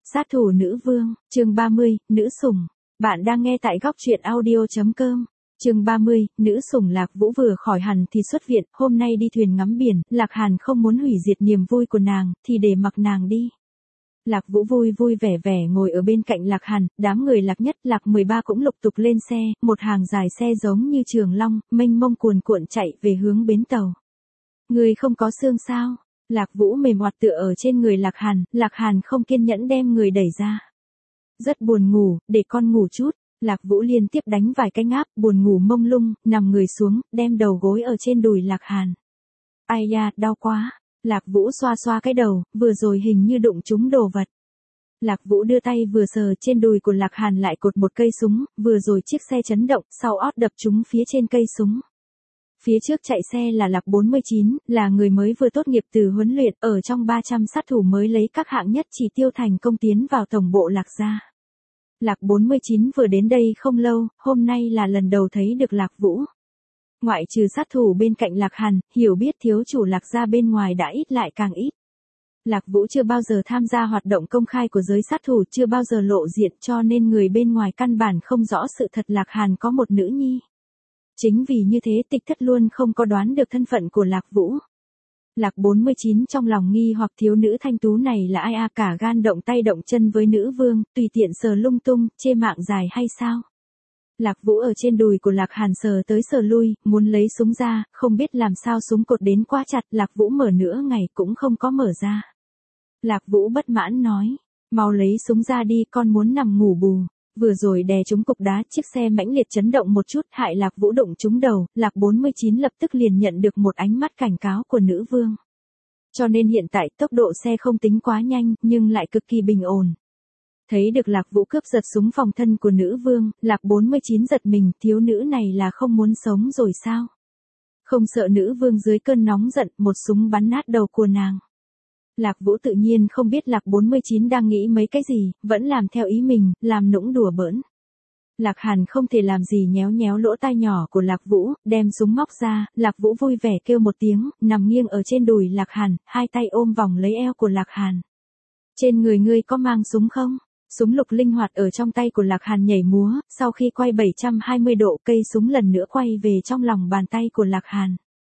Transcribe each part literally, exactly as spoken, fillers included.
Sát thủ nữ vương, chương ba mươi, nữ sủng. Bạn đang nghe tại góc truyện audio.com. Chương ba mươi, nữ sủng. Lạc Vũ vừa khỏi hẳn thì xuất viện, hôm nay đi thuyền ngắm biển, Lạc Hàn không muốn hủy diệt niềm vui của nàng, thì để mặc nàng đi. Lạc Vũ vui vui vẻ vẻ ngồi ở bên cạnh Lạc Hàn, đám người Lạc Nhất, Lạc mười ba cũng lục tục lên xe, một hàng dài xe giống như trường long, mênh mông cuồn cuộn chạy về hướng bến tàu. Người không có xương sao? Lạc Vũ mềm oặt tựa ở trên người Lạc Hàn, Lạc Hàn không kiên nhẫn đem người đẩy ra. Rất buồn ngủ, để con ngủ chút. Lạc Vũ liên tiếp đánh vài cái ngáp, buồn ngủ mông lung, nằm người xuống, đem đầu gối ở trên đùi Lạc Hàn. Ai da, đau quá. Lạc Vũ xoa xoa cái đầu, vừa rồi hình như đụng trúng đồ vật. Lạc Vũ đưa tay vừa sờ trên đùi của Lạc Hàn lại cột một cây súng, vừa rồi chiếc xe chấn động, sau ót đập trúng phía trên cây súng. Phía trước chạy xe là Lạc bốn mươi chín, là người mới vừa tốt nghiệp từ huấn luyện, ở trong ba trăm sát thủ mới lấy các hạng nhất chỉ tiêu thành công tiến vào tổng bộ Lạc gia. Lạc bốn mươi chín vừa đến đây không lâu, hôm nay là lần đầu thấy được Lạc Vũ. Ngoại trừ sát thủ bên cạnh Lạc Hàn, hiểu biết thiếu chủ Lạc gia bên ngoài đã ít lại càng ít. Lạc Vũ chưa bao giờ tham gia hoạt động công khai của giới sát thủ, chưa bao giờ lộ diện, cho nên người bên ngoài căn bản không rõ sự thật Lạc Hàn có một nữ nhi. Chính vì như thế Tịch Thất luôn không có đoán được thân phận của Lạc Vũ. Lạc bốn mươi chín trong lòng nghi hoặc thiếu nữ thanh tú này là ai à, cả gan động tay động chân với nữ vương, tùy tiện sờ lung tung, chê mạng dài hay sao? Lạc Vũ ở trên đùi của Lạc Hàn sờ tới sờ lui, muốn lấy súng ra, không biết làm sao súng cột đến quá chặt, Lạc Vũ mở nửa ngày cũng không có mở ra. Lạc Vũ bất mãn nói, mau lấy súng ra đi, con muốn nằm ngủ bù. Vừa rồi đè trúng cục đá, chiếc xe mãnh liệt chấn động một chút, hại Lạc Vũ đụng trúng đầu, Lạc bốn mươi chín lập tức liền nhận được một ánh mắt cảnh cáo của nữ vương. Cho nên hiện tại tốc độ xe không tính quá nhanh, nhưng lại cực kỳ bình ổn. Thấy được Lạc Vũ cướp giật súng phòng thân của nữ vương, Lạc bốn mươi chín giật mình, thiếu nữ này là không muốn sống rồi sao? Không sợ nữ vương dưới cơn nóng giận, một súng bắn nát đầu của nàng. Lạc Vũ tự nhiên không biết Lạc bốn mươi chín đang nghĩ mấy cái gì, vẫn làm theo ý mình, làm nũng đùa bỡn. Lạc Hàn không thể làm gì nhéo nhéo lỗ tai nhỏ của Lạc Vũ, đem súng móc ra, Lạc Vũ vui vẻ kêu một tiếng, nằm nghiêng ở trên đùi Lạc Hàn, hai tay ôm vòng lấy eo của Lạc Hàn. Trên người ngươi có mang súng không? Súng lục linh hoạt ở trong tay của Lạc Hàn nhảy múa, sau khi quay bảy trăm hai mươi độ cây súng lần nữa quay về trong lòng bàn tay của Lạc Hàn.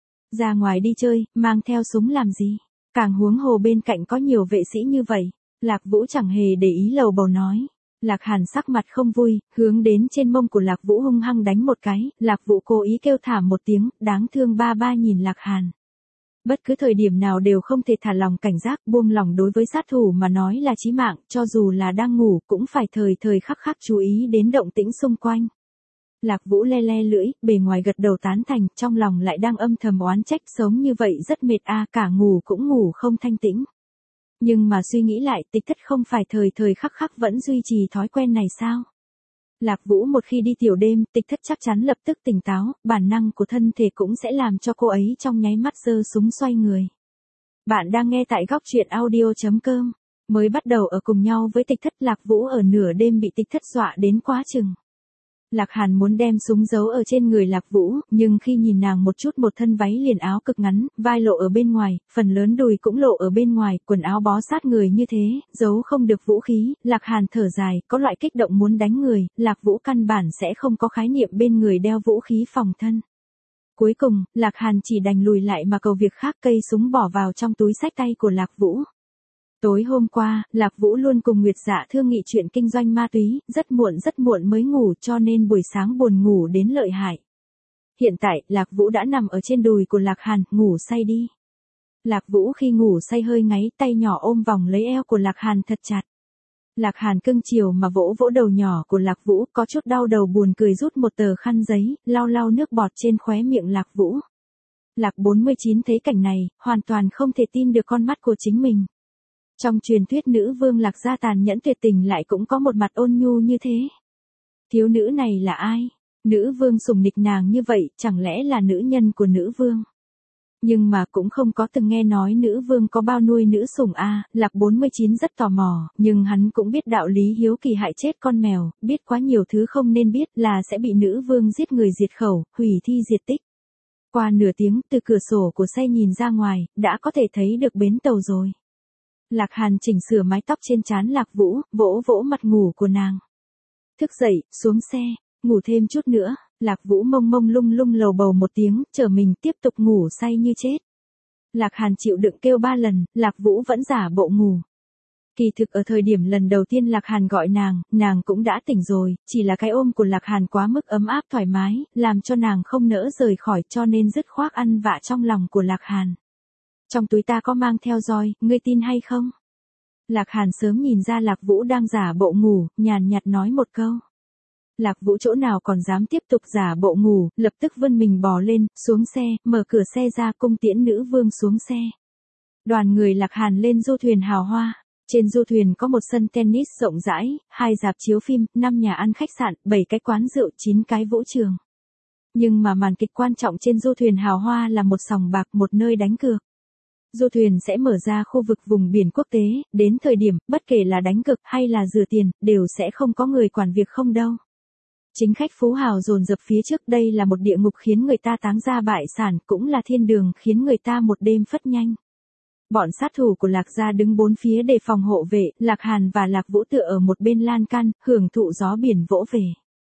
Ra ngoài đi chơi, mang theo súng làm gì? Càng huống hồ bên cạnh có nhiều vệ sĩ như vậy. Lạc Vũ chẳng hề để ý lầu bầu nói. Lạc Hàn sắc mặt không vui, hướng đến trên mông của Lạc Vũ hung hăng đánh một cái, Lạc Vũ cố ý kêu thảm một tiếng, đáng thương ba ba nhìn Lạc Hàn. Bất cứ thời điểm nào đều không thể thả lòng cảnh giác, buông lòng đối với sát thủ mà nói là chí mạng, cho dù là đang ngủ cũng phải thời thời khắc khắc chú ý đến động tĩnh xung quanh. Lạc Vũ le le lưỡi, bề ngoài gật đầu tán thành, trong lòng lại đang âm thầm oán trách, sống như vậy rất mệt a, à, cả ngủ cũng ngủ không thanh tĩnh. Nhưng mà suy nghĩ lại, Tịch Thất không phải thời thời khắc khắc vẫn duy trì thói quen này sao? Lạc Vũ một khi đi tiểu đêm, Tịch Thất chắc chắn lập tức tỉnh táo, bản năng của thân thể cũng sẽ làm cho cô ấy trong nháy mắt giơ súng xoay người. Bạn đang nghe tại góc truyện audio.com. Mới bắt đầu ở cùng nhau với Tịch Thất, Lạc Vũ ở nửa đêm bị Tịch Thất dọa đến quá chừng. Lạc Hàn muốn đem súng giấu ở trên người Lạc Vũ, nhưng khi nhìn nàng một chút, một thân váy liền áo cực ngắn, vai lộ ở bên ngoài, phần lớn đùi cũng lộ ở bên ngoài, quần áo bó sát người như thế, giấu không được vũ khí, Lạc Hàn thở dài, có loại kích động muốn đánh người, Lạc Vũ căn bản sẽ không có khái niệm bên người đeo vũ khí phòng thân. Cuối cùng, Lạc Hàn chỉ đành lùi lại mà cầu việc khác, cây súng bỏ vào trong túi xách tay của Lạc Vũ. Tối hôm qua, Lạc Vũ luôn cùng Nguyệt Dạ thương nghị chuyện kinh doanh ma túy, rất muộn rất muộn mới ngủ, cho nên buổi sáng buồn ngủ đến lợi hại. Hiện tại, Lạc Vũ đã nằm ở trên đùi của Lạc Hàn, ngủ say đi. Lạc Vũ khi ngủ say hơi ngáy, tay nhỏ ôm vòng lấy eo của Lạc Hàn thật chặt. Lạc Hàn cưng chiều mà vỗ vỗ đầu nhỏ của Lạc Vũ, có chút đau đầu buồn cười rút một tờ khăn giấy, lau lau nước bọt trên khóe miệng Lạc Vũ. Lạc bốn mươi chín thấy cảnh này, hoàn toàn không thể tin được con mắt của chính mình. Trong truyền thuyết nữ vương Lạc gia tàn nhẫn tuyệt tình lại cũng có một mặt ôn nhu như thế. Thiếu nữ này là ai? Nữ vương sủng nịch nàng như vậy, chẳng lẽ là nữ nhân của nữ vương? Nhưng mà cũng không có từng nghe nói nữ vương có bao nuôi nữ sủng a, à, Lạc bốn mươi chín rất tò mò, nhưng hắn cũng biết đạo lý hiếu kỳ hại chết con mèo, biết quá nhiều thứ không nên biết là sẽ bị nữ vương giết người diệt khẩu, hủy thi diệt tích. Qua nửa tiếng, từ cửa sổ của xe nhìn ra ngoài, đã có thể thấy được bến tàu rồi. Lạc Hàn chỉnh sửa mái tóc trên trán Lạc Vũ, vỗ vỗ mặt ngủ của nàng. Thức dậy, xuống xe, ngủ thêm chút nữa. Lạc Vũ mông mông lung lung lầu bầu một tiếng, trở mình tiếp tục ngủ say như chết. Lạc Hàn chịu đựng kêu ba lần, Lạc Vũ vẫn giả bộ ngủ. Kỳ thực ở thời điểm lần đầu tiên Lạc Hàn gọi nàng, nàng cũng đã tỉnh rồi, chỉ là cái ôm của Lạc Hàn quá mức ấm áp thoải mái, làm cho nàng không nỡ rời khỏi, cho nên dứt khoát ăn vạ trong lòng của Lạc Hàn. Trong túi ta có mang theo roi, ngươi tin hay không? Lạc Hàn sớm nhìn ra Lạc Vũ đang giả bộ ngủ, nhàn nhạt nói một câu. Lạc Vũ chỗ nào còn dám tiếp tục giả bộ ngủ, lập tức vươn mình bò lên, xuống xe, mở cửa xe ra cung tiễn nữ vương xuống xe. Đoàn người Lạc Hàn lên du thuyền hào hoa. Trên du thuyền có một sân tennis rộng rãi, hai rạp chiếu phim, năm nhà ăn khách sạn, bảy cái quán rượu, chín cái vũ trường. Nhưng mà màn kịch quan trọng trên du thuyền hào hoa là một sòng bạc, một nơi đánh cược. Du thuyền sẽ mở ra khu vực vùng biển quốc tế, đến thời điểm, bất kể là đánh cược hay là rửa tiền, đều sẽ không có người quản việc không đâu. Chính khách phú hào dồn dập phía trước, đây là một địa ngục khiến người ta táng ra bại sản, cũng là thiên đường khiến người ta một đêm phất nhanh. Bọn sát thủ của Lạc gia đứng bốn phía để phòng hộ vệ, Lạc Hàn và Lạc Vũ tựa ở một bên lan can, hưởng thụ gió biển vỗ về.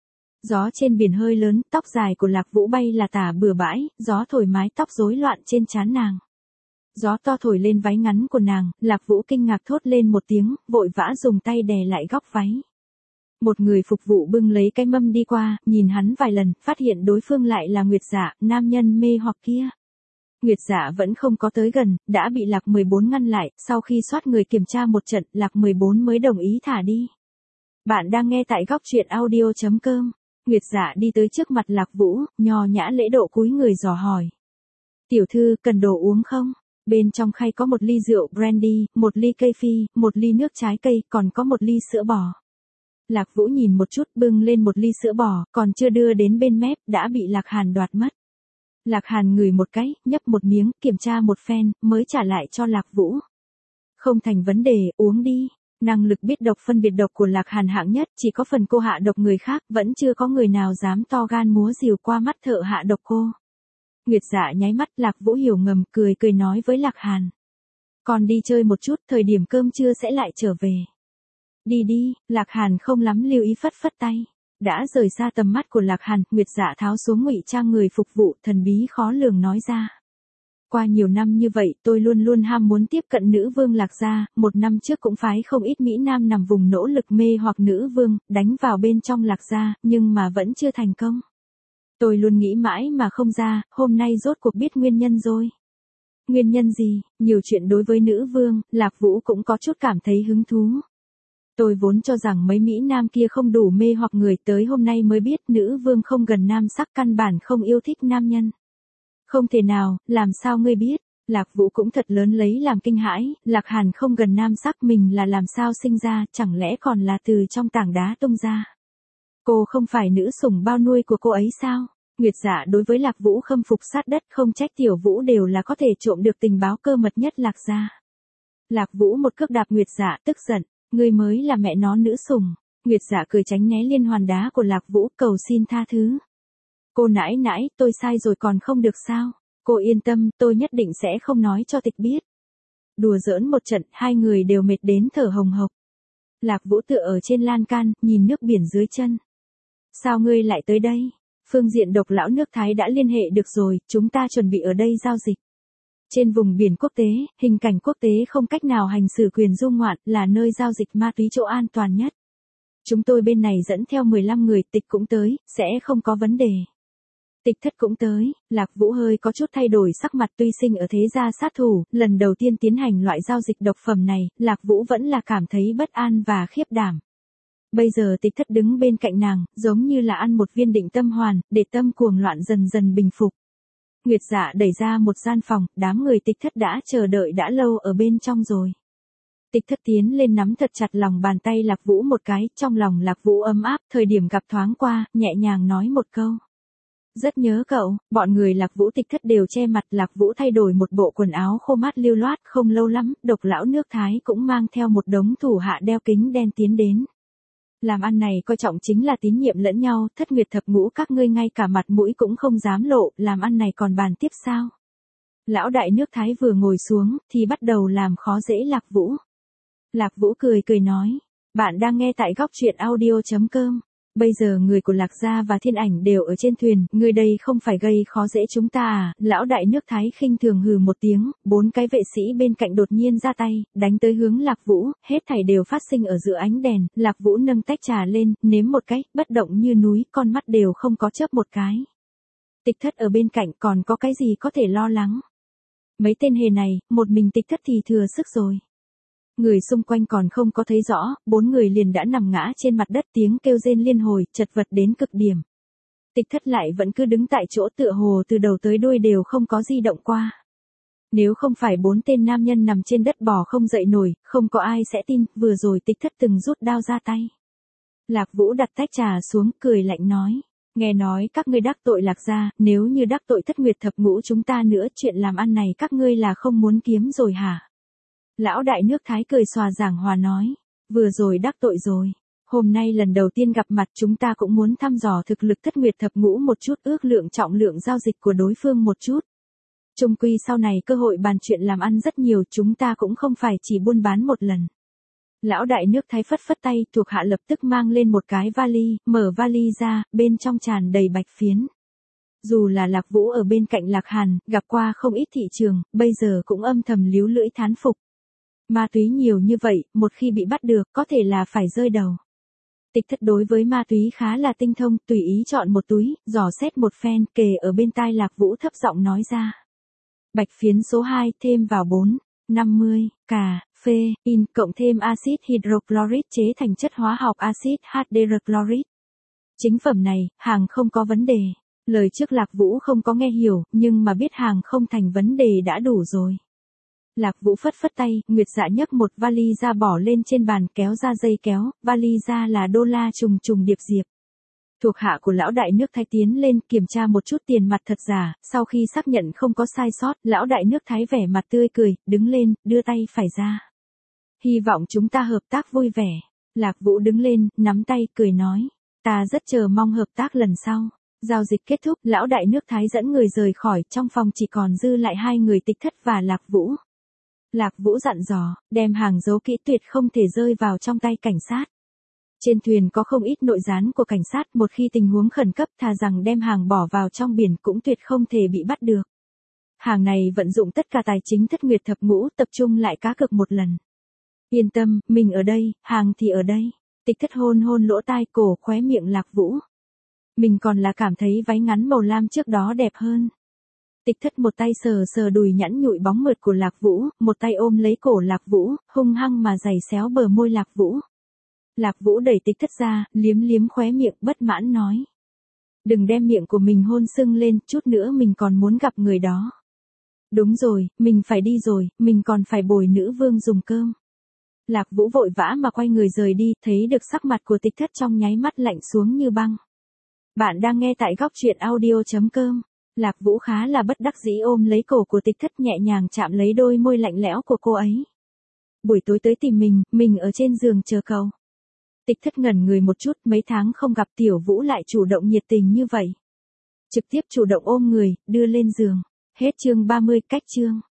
Gió trên biển hơi lớn, tóc dài của Lạc Vũ bay là tả bừa bãi, gió thổi mái tóc rối loạn trên trán nàng. Gió to thổi lên váy ngắn của nàng, Lạc Vũ kinh ngạc thốt lên một tiếng, vội vã dùng tay đè lại góc váy. Một người phục vụ bưng lấy cái mâm đi qua, nhìn hắn vài lần, phát hiện đối phương lại là Nguyệt Dạ, nam nhân mê hoặc kia. Nguyệt Dạ vẫn không có tới gần, đã bị Lạc mười bốn ngăn lại, sau khi soát người kiểm tra một trận, Lạc mười bốn mới đồng ý thả đi. Bạn đang nghe tại góc truyện audio chấm com. Nguyệt Dạ đi tới trước mặt Lạc Vũ, nho nhã lễ độ cúi người dò hỏi. Tiểu thư, cần đồ uống không? Bên trong khay có một ly rượu brandy, một ly cây phi, một ly nước trái cây, còn có một ly sữa bò. Lạc Vũ nhìn một chút, bưng lên một ly sữa bò, còn chưa đưa đến bên mép, đã bị Lạc Hàn đoạt mất. Lạc Hàn ngửi một cái, nhấp một miếng, kiểm tra một phen, mới trả lại cho Lạc Vũ. Không thành vấn đề, uống đi. Năng lực biết độc phân biệt độc của Lạc Hàn hạng nhất, chỉ có phần cô hạ độc người khác, vẫn chưa có người nào dám to gan múa rìu qua mắt thợ hạ độc cô. Nguyệt Dạ nháy mắt, Lạc Vũ hiểu ngầm, cười cười nói với Lạc Hàn. Còn đi chơi một chút, thời điểm cơm trưa sẽ lại trở về. Đi đi, Lạc Hàn không lắm lưu ý phất phất tay. Đã rời xa tầm mắt của Lạc Hàn, Nguyệt Dạ tháo xuống ngụy trang người phục vụ, thần bí khó lường nói ra. Qua nhiều năm như vậy, tôi luôn luôn ham muốn tiếp cận nữ vương Lạc gia, một năm trước cũng phái không ít Mỹ Nam nằm vùng nỗ lực mê hoặc nữ vương, đánh vào bên trong Lạc gia, nhưng mà vẫn chưa thành công. Tôi luôn nghĩ mãi mà không ra, hôm nay rốt cuộc biết nguyên nhân rồi. Nguyên nhân gì? Nhiều chuyện đối với nữ vương, Lạc Vũ cũng có chút cảm thấy hứng thú. Tôi vốn cho rằng mấy Mỹ Nam kia không đủ mê hoặc người, tới hôm nay mới biết nữ vương không gần nam sắc, căn bản không yêu thích nam nhân. Không thể nào, làm sao ngươi biết? Lạc Vũ cũng thật lớn lấy làm kinh hãi, Lạc Hàn không gần nam sắc, mình là làm sao sinh ra, chẳng lẽ còn là từ trong tảng đá tung ra. Cô không phải nữ sủng bao nuôi của cô ấy sao? Nguyệt Dạ đối với Lạc Vũ khâm phục sát đất, không trách Tiểu Vũ đều là có thể trộm được tình báo cơ mật nhất Lạc gia. Lạc Vũ một cước đạp Nguyệt Dạ, tức giận. Ngươi mới là mẹ nó nữ sủng. Nguyệt Dạ cười tránh né liên hoàn đá của Lạc Vũ, cầu xin tha thứ. Cô nãi nãi, tôi sai rồi còn không được sao? Cô yên tâm, tôi nhất định sẽ không nói cho tịch biết. Đùa giỡn một trận, hai người đều mệt đến thở hồng hộc. Lạc Vũ tựa ở trên lan can, nhìn nước biển dưới chân. Sao ngươi lại tới đây? Phương diện Độc lão nước Thái đã liên hệ được rồi, chúng ta chuẩn bị ở đây giao dịch. Trên vùng biển quốc tế, hình cảnh quốc tế không cách nào hành xử quyền du ngoạn, là nơi giao dịch ma túy chỗ an toàn nhất. Chúng tôi bên này dẫn theo mười lăm người, Tịch cũng tới, sẽ không có vấn đề. Tịch thất cũng tới, Lạc Vũ hơi có chút thay đổi sắc mặt, tuy sinh ở thế gia sát thủ, lần đầu tiên tiến hành loại giao dịch độc phẩm này, Lạc Vũ vẫn là cảm thấy bất an và khiếp đảm. Bây giờ Tịch thất đứng bên cạnh nàng, giống như là ăn một viên định tâm hoàn, để tâm cuồng loạn dần dần bình phục. Nguyệt Dạ đẩy ra một gian phòng, đám người Tịch thất đã chờ đợi đã lâu ở bên trong rồi. Tịch thất tiến lên nắm thật chặt lòng bàn tay Lạc Vũ một cái, trong lòng Lạc Vũ ấm áp, thời điểm gặp thoáng qua, nhẹ nhàng nói một câu. Rất nhớ cậu, bọn người Lạc Vũ Tịch thất đều che mặt, Lạc Vũ thay đổi một bộ quần áo khô mát lưu loát, không lâu lắm, Độc lão nước Thái cũng mang theo một đống thủ hạ đeo kính đen tiến đến. Làm ăn này coi trọng chính là tín nhiệm lẫn nhau, thất nguyệt thập ngũ các ngươi ngay cả mặt mũi cũng không dám lộ, làm ăn này còn bàn tiếp sao? Lão đại nước Thái vừa ngồi xuống, thì bắt đầu làm khó dễ Lạc Vũ. Lạc Vũ cười cười nói. Bạn đang nghe tại góc truyện audio chấm com. Bây giờ người của Lạc Gia và Thiên Ảnh đều ở trên thuyền, người đây không phải gây khó dễ chúng ta à? Lão đại nước Thái khinh thường hừ một tiếng, bốn cái vệ sĩ bên cạnh đột nhiên ra tay, đánh tới hướng Lạc Vũ, hết thảy đều phát sinh ở giữa ánh đèn, Lạc Vũ nâng tách trà lên, nếm một cái, bất động như núi, con mắt đều không có chớp một cái. Tịch Thất ở bên cạnh còn có cái gì có thể lo lắng. Mấy tên hề này, một mình Tịch Thất thì thừa sức rồi. Người xung quanh còn không có thấy rõ, bốn người liền đã nằm ngã trên mặt đất, tiếng kêu rên liên hồi, chật vật đến cực điểm. Tịch Thất lại vẫn cứ đứng tại chỗ tựa hồ từ đầu tới đuôi đều không có di động qua. Nếu không phải bốn tên nam nhân nằm trên đất bò không dậy nổi, không có ai sẽ tin, vừa rồi Tịch Thất từng rút đao ra tay. Lạc Vũ đặt tách trà xuống, cười lạnh nói. Nghe nói các ngươi đắc tội Lạc Gia, nếu như đắc tội Thất Nguyệt Thập Ngũ chúng ta nữa, chuyện làm ăn này các ngươi là không muốn kiếm rồi hả? Lão đại nước Thái cười xòa giảng hòa nói, vừa rồi đắc tội rồi, hôm nay lần đầu tiên gặp mặt chúng ta cũng muốn thăm dò thực lực Thất Nguyệt Thập Ngũ một chút, ước lượng trọng lượng giao dịch của đối phương một chút. Chung quy sau này cơ hội bàn chuyện làm ăn rất nhiều, chúng ta cũng không phải chỉ buôn bán một lần. Lão đại nước Thái phất phất tay, thuộc hạ lập tức mang lên một cái vali, mở vali ra, bên trong tràn đầy bạch phiến. Dù là Lạc Vũ ở bên cạnh Lạc Hàn, gặp qua không ít thị trường, bây giờ cũng âm thầm líu lưỡi thán phục. Ma túy nhiều như vậy, một khi bị bắt được, có thể là phải rơi đầu. Tịch Thất đối với ma túy khá là tinh thông, tùy ý chọn một túi, dò xét một phen, kề ở bên tai Lạc Vũ thấp giọng nói ra. Bạch phiến số hai, thêm vào bốn, năm mươi, cà, phê, in, cộng thêm axit hydrochloric chế thành chất hóa học axit hát đê rờ chloric. Chính phẩm này, hàng không có vấn đề. Lời trước Lạc Vũ không có nghe hiểu, nhưng mà biết hàng không thành vấn đề đã đủ rồi. Lạc Vũ phất phất tay, Nguyệt Dạ nhấc một vali ra bỏ lên trên bàn, kéo ra dây kéo, vali ra là đô la trùng trùng điệp diệp. Thuộc hạ của lão đại nước Thái tiến lên kiểm tra một chút tiền mặt thật giả, sau khi xác nhận không có sai sót, lão đại nước Thái vẻ mặt tươi cười, đứng lên, đưa tay phải ra. Hy vọng chúng ta hợp tác vui vẻ. Lạc Vũ đứng lên, nắm tay, cười nói. Ta rất chờ mong hợp tác lần sau. Giao dịch kết thúc, lão đại nước Thái dẫn người rời khỏi, trong phòng chỉ còn dư lại hai người Tịch Thất và Lạc Vũ. Lạc Vũ dặn dò, đem hàng giấu kỹ, tuyệt không thể rơi vào trong tay cảnh sát. Trên thuyền có không ít nội gián của cảnh sát, một khi tình huống khẩn cấp thà rằng đem hàng bỏ vào trong biển cũng tuyệt không thể bị bắt được. Hàng này vận dụng tất cả tài chính Thất Nguyệt Thập Ngũ, tập trung lại cá cược một lần. Yên tâm, mình ở đây, hàng thì ở đây. Tịch Thất hôn hôn lỗ tai, cổ khóe miệng Lạc Vũ. Mình còn là cảm thấy váy ngắn màu lam trước đó đẹp hơn. Tịch Thất một tay sờ sờ đùi nhẵn nhụi bóng mượt của Lạc Vũ, một tay ôm lấy cổ Lạc Vũ, hung hăng mà giày xéo bờ môi Lạc Vũ. Lạc Vũ đẩy Tịch Thất ra, liếm liếm khóe miệng, bất mãn nói. Đừng đem miệng của mình hôn sưng lên, chút nữa mình còn muốn gặp người đó. Đúng rồi, mình phải đi rồi, mình còn phải bồi nữ vương dùng cơm. Lạc Vũ vội vã mà quay người rời đi, thấy được sắc mặt của Tịch Thất trong nháy mắt lạnh xuống như băng. Bạn đang nghe tại góc truyện audio chấm com. Lạc Vũ khá là bất đắc dĩ ôm lấy cổ của Tịch Thất, nhẹ nhàng chạm lấy đôi môi lạnh lẽo của cô ấy. Buổi tối tới tìm mình, mình ở trên giường chờ cậu. Tịch Thất ngẩn người một chút, mấy tháng không gặp Tiểu Vũ lại chủ động nhiệt tình như vậy. Trực tiếp chủ động ôm người, đưa lên giường. Hết chương ba mươi, cách chương.